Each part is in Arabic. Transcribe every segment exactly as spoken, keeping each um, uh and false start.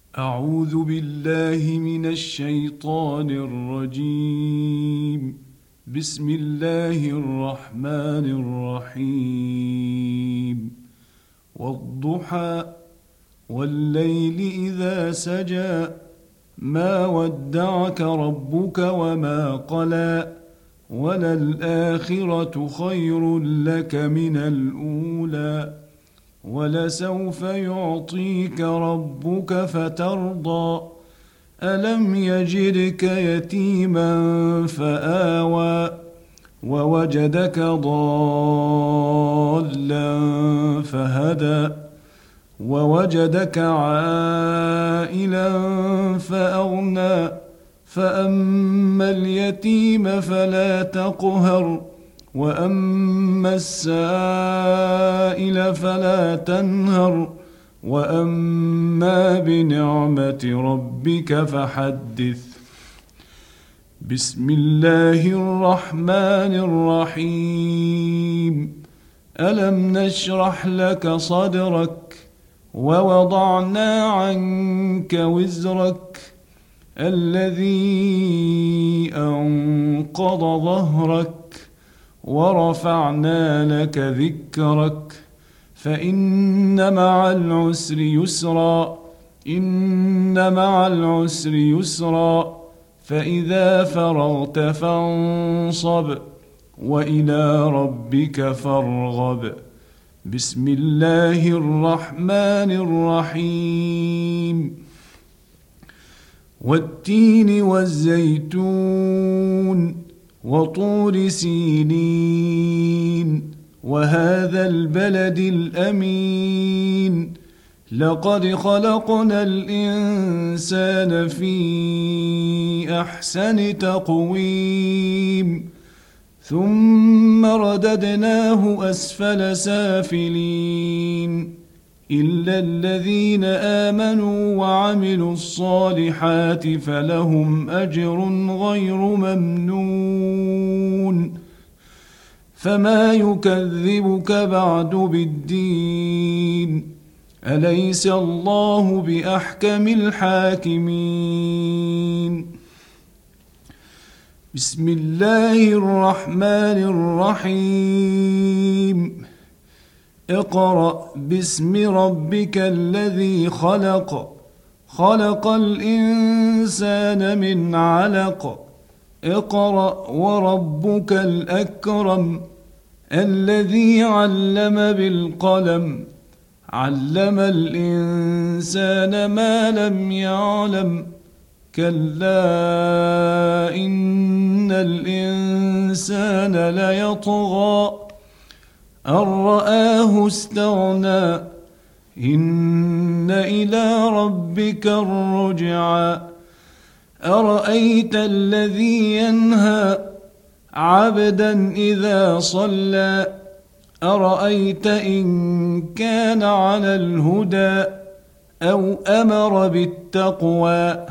أعوذ بالله من الشيطان الرجيم. بسم الله الرحمن الرحيم. والضحى والليل إذا سجى ما ودعك ربك وما قلى وللآخرة خير لك من الأولى ولسوف يعطيك ربك فترضى ألم يجدك يتيما فآوى ووجدك ضالا فهدى ووجدك عائلا فأغنى فأما اليتيم فلا تقهر وأما السائل فلا تنهر وأما بنعمة ربك فحدث. بسم الله الرحمن الرحيم. ألم نشرح لك صدرك ووضعنا عنك وزرك الذي أنقض ظهرك ورفعنا لك ذكرك فإن مع العسر يسرا إن مع العسر يسرا فإذا فرغت فانصب وإلى ربك فارغب. بسم الله الرحمن الرحيم. والتين والزيتون وطور سينين وهذا البلد الأمين لقد خلقنا الإنسان في أحسن تقويم ثم رددناه أسفل سافلين إلا الذين آمنوا وعملوا الصالحات فلهم أجر غير ممنون. فما يكذبك بعد بالدين أليس الله بأحكم الحاكمين. بسم الله الرحمن الرحيم. اقرأ باسم ربك الذي خلق خلق الإنسان من علق اقرأ وربك الأكرم الذي علم بالقلم علم الإنسان ما لم يعلم كلا إن الإنسان ليطغى أن رآه استغنى إن إلى ربك الرجعى أرأيت الذي ينهى عبدا إذا صلى أرأيت إن كان على الهدى أو أمر بالتقوى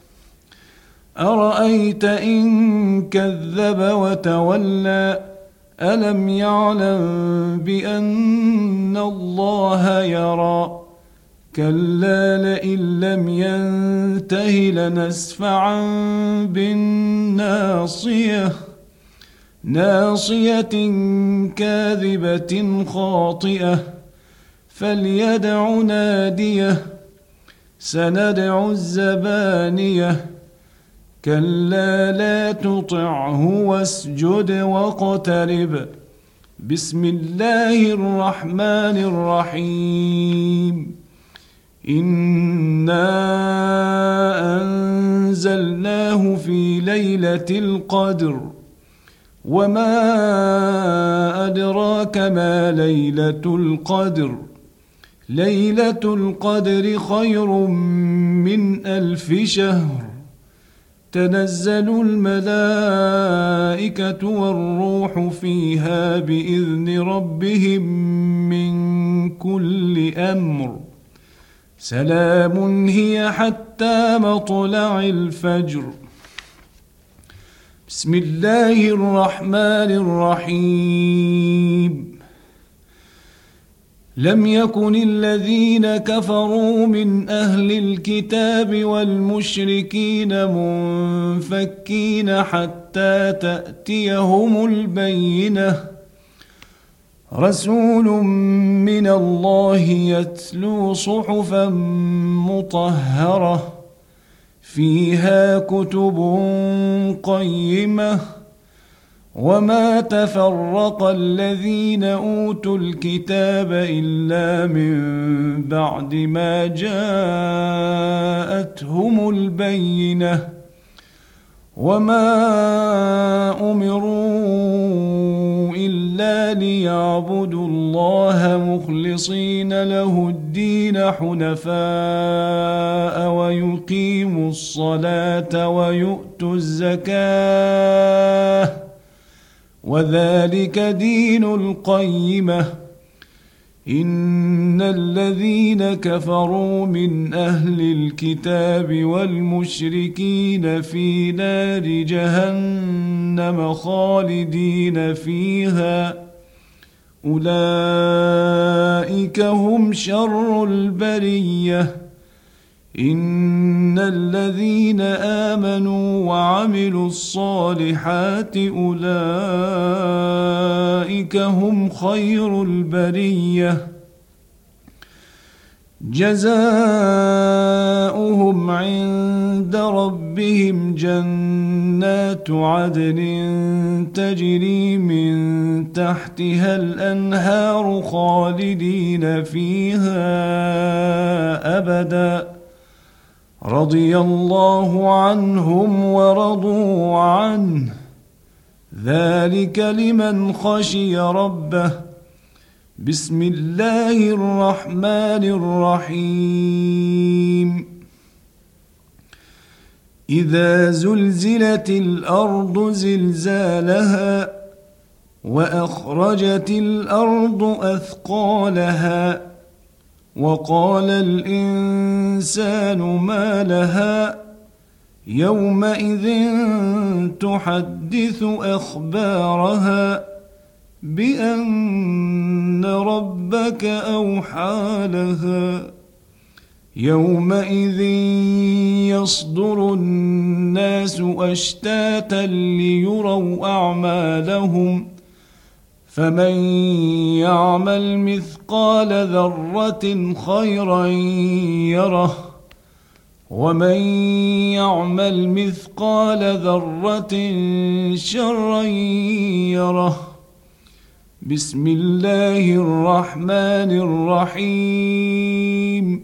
أرأيت إن كذب وتولى ألم يعلم بأن الله يرى كلا لئن لم ينته لنسفعا بالناصية ناصية كاذبة خاطئة فليدع ناديه سندع الزبانية كلا لا تطعه واسجد واقترب. بسم الله الرحمن الرحيم. إنا أنزلناه في ليلة القدر وما أدراك ما ليلة القدر ليلة القدر خير من ألف شهر تنزل الملائكة والروح فيها بإذن ربهم من كل أمر سلام هي حتى مطلع الفجر. بسم الله الرحمن الرحيم. لم يكن الذين كفروا من أهل الكتاب والمشركين منفكين حتى تأتيهم البينة رسول من الله يتلو صحفا مطهرة فيها كتب قيمة وما تفرق الذين أوتوا الكتاب إلا من بعد ما جاءتهم البينة وما أمروا إلا ليعبدوا الله مخلصين له الدين حنفاء ويقيموا الصلاة ويؤتوا الزكاة وذلك دين القيمة إن الذين كفروا من أهل الكتاب والمشركين في نار جهنم خالدين فيها أولئك هم شر البرية إن الذين آمنوا وعملوا الصالحات أولئك هم خير البرية جزاؤهم عند ربهم جنات عدن تجري من تحتها الأنهار خالدين فيها أبداً رضي الله عنهم ورضوا عنه ذلك لمن خشي ربه بسم الله الرحمن الرحيم إذا زلزلت الأرض زلزالها وأخرجت الأرض أثقالها وقال الإنسان ما لها يومئذ تحدث أخبارها بأن ربك أوحى لها يومئذ يصدر الناس أشتاتا ليروا أعمالهم فمن يعمل مثقال ذرة خيرا يره ومن يعمل مثقال ذرة شرا يره بسم الله الرحمن الرحيم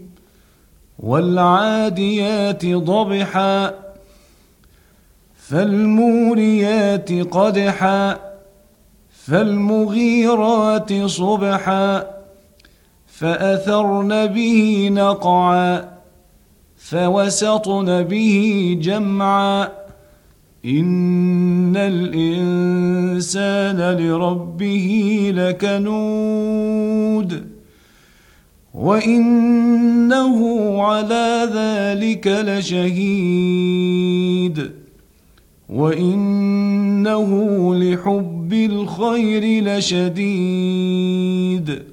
والعاديات ضبحا فالموريات قدحا فالمغيرات صبحا فأثرن به نقعا فوسطن به جمعا إن الإنسان لربه لكنود وإنه على ذلك لشهيد وإنه لحب الخير لشديد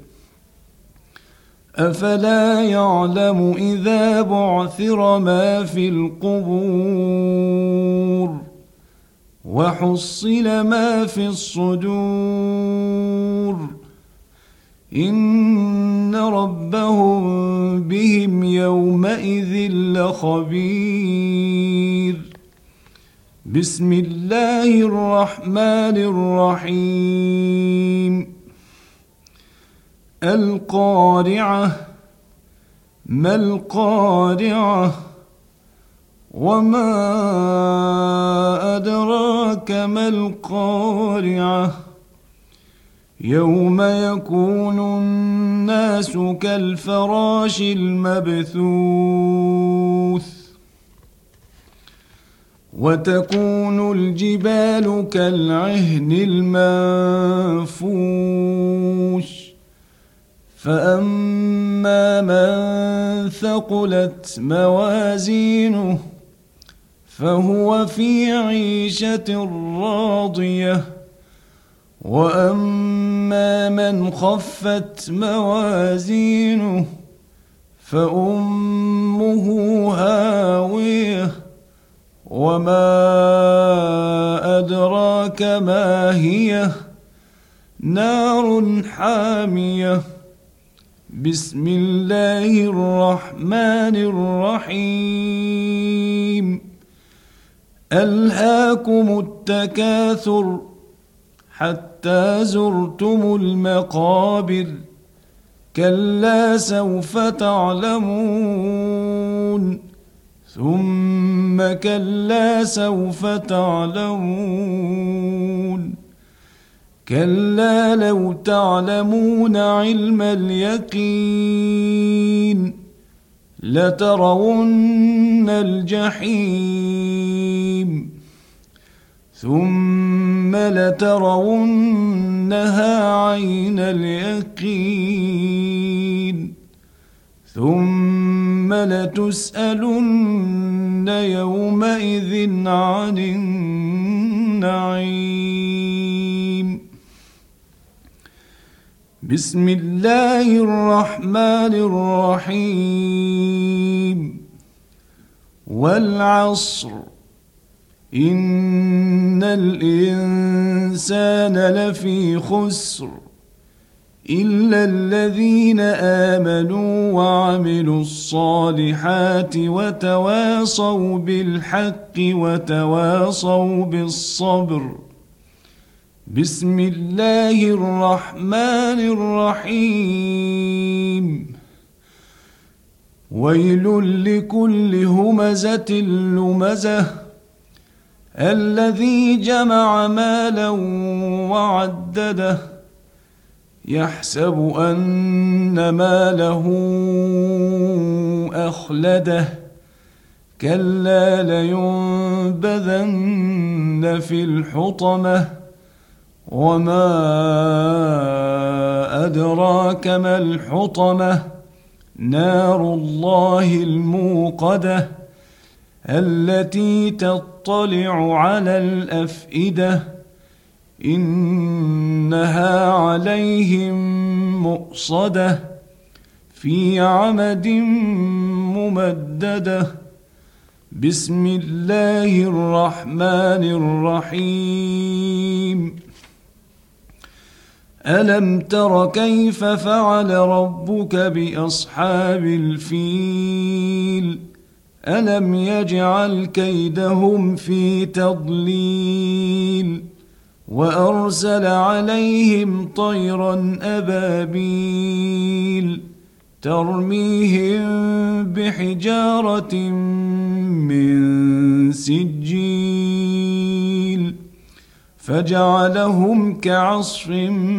أفلا يعلم إذا بعثر ما في القبور وحصل ما في الصدور إن ربهم بهم يومئذ لخبير بسم الله الرحمن الرحيم القارعة ما القارعة وما أدراك ما القارعة يوم يكون الناس كالفراش المبثوث وتكون الجبال كالعهن المنفوش فأما من ثقلت موازينه فهو في عيشة راضية وأما من خفت موازينه فأمه هاوية وما أدراك ما هي نار حامية بسم الله الرحمن الرحيم ألهاكم التكاثر حتى زرتم المقابر كلا سوف تعلمون ثم كلا سوف تعلمون كلا لو تعلمون علم اليقين لترون الجحيم ثم لترونها عين اليقين ثم لتسألن يومئذ عن النعيم بسم الله الرحمن الرحيم والعصر إن الإنسان لفي خسر إلا الذين آمنوا وعملوا الصالحات وتواصوا بالحق وتواصوا بالصبر بسم الله الرحمن الرحيم ويل لكل همزة لمزة الذي جمع مالا وعدده يحسب أن ماله أخلده كلا لينبذن في الحطمة وما أدراك ما الحطمة نار الله الموقدة التي تطلع على الأفئدة إنها عليهم مؤصدة في عمد ممددة بسم الله الرحمن الرحيم ألم تر كيف فعل ربك بأصحاب الفيل ألم يجعل كيدهم في تضليل وأرسل عليهم طيرا أبابيل ترميهم بحجارة من سجيل فجعلهم كعصف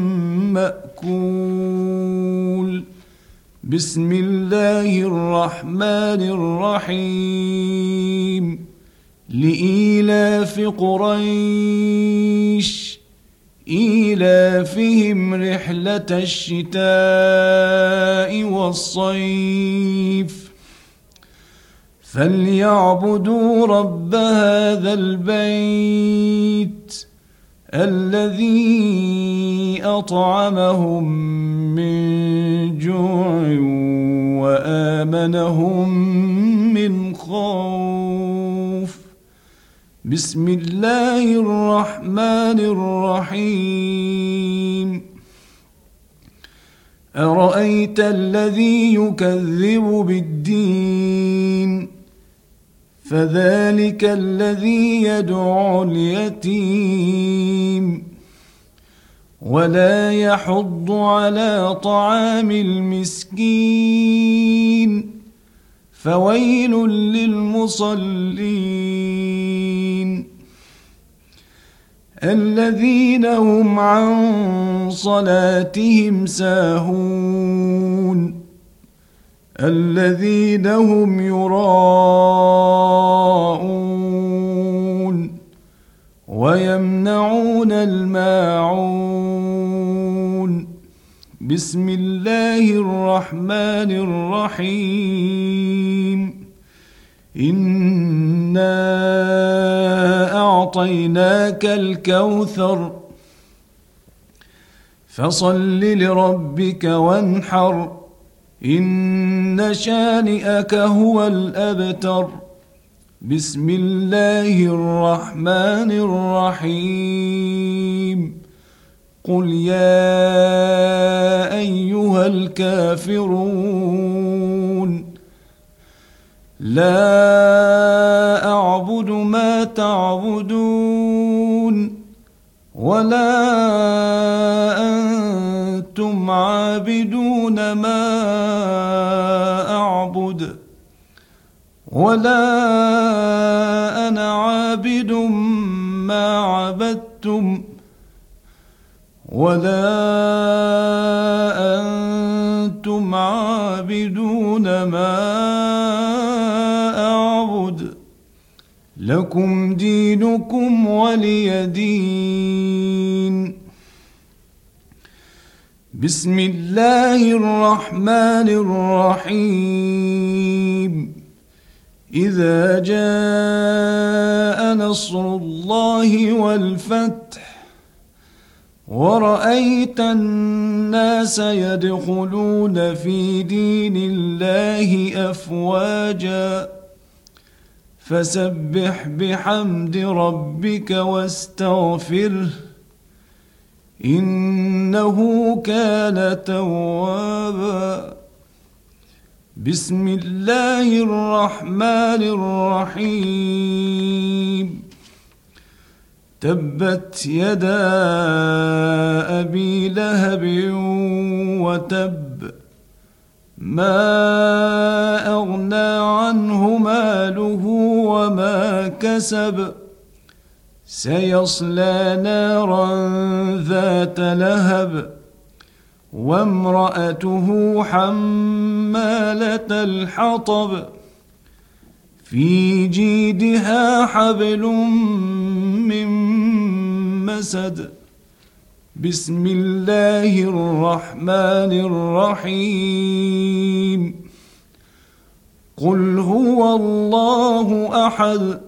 مأكول بسم الله الرحمن الرحيم لإيلاف قريش إيلافهم رحلة الشتاء والصيف فليعبدوا رب هذا البيت الذي أطعمهم من جوع وآمنهم من خوف بسم الله الرحمن الرحيم أرأيت الذي يكذب بالدين فذلك الذي يدعو اليتيم ولا يحض على طعام المسكين فويل للمصلين الذين هم عن صلاتهم ساهون الذين هم يراءون ويمنعون الماعون بسم الله الرحمن الرحيم إنا أعطيناك الكوثر فصل لربك وانحر إن شانئك هو الأبتر. بسم الله الرحمن الرحيم. قل يا أيها الكافرون لا أعبد ما تعبدون ولا أنتم عابدون ما أعبد ولا أنا عابد ما عبدتم ولا أنتم عابدون ما أعبد لكم دينكم ولي دين. بسم الله الرحمن الرحيم. إذا جاء نصر الله والفتح ورأيت الناس يدخلون في دين الله أفواجا فسبح بحمد ربك واستغفره إنه كان توابا. بسم الله الرحمن الرحيم. تبت يدا أبي لهب وتب ما أغنى عنه ماله وما كسب سيصلى نارا ذات لهب وامرأته حمالة الحطب في جيدها حبل من مسد. بسم الله الرحمن الرحيم. قل هو الله أحد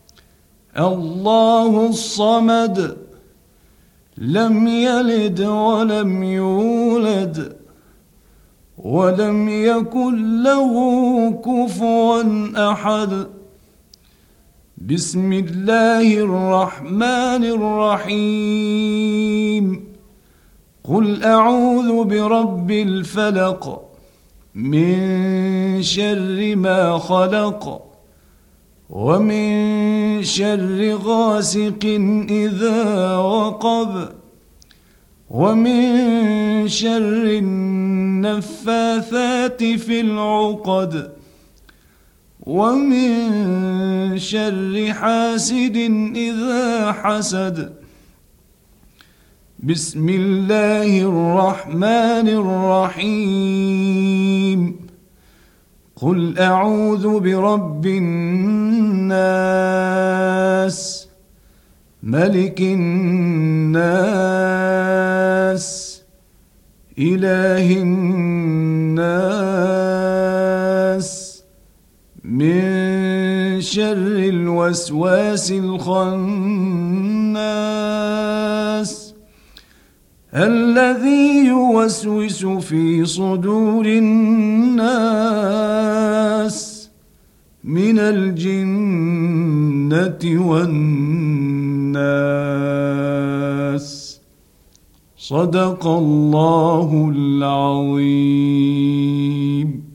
الله الصمد لم يلد ولم يولد ولم يكن له كفوا أحد. بسم الله الرحمن الرحيم. قل أعوذ برب الفلق من شر ما خلق ومن شر غاسق إذا وقب ومن شر النفاثات في العقد ومن شر حاسد إذا حسد. بسم الله الرحمن الرحيم. قل أعوذ برب الناس ملك الناس إله الناس من شر الوسواس الخناس الذي يوسوس في صدور الناس من الجنة والناس. صدق الله العظيم.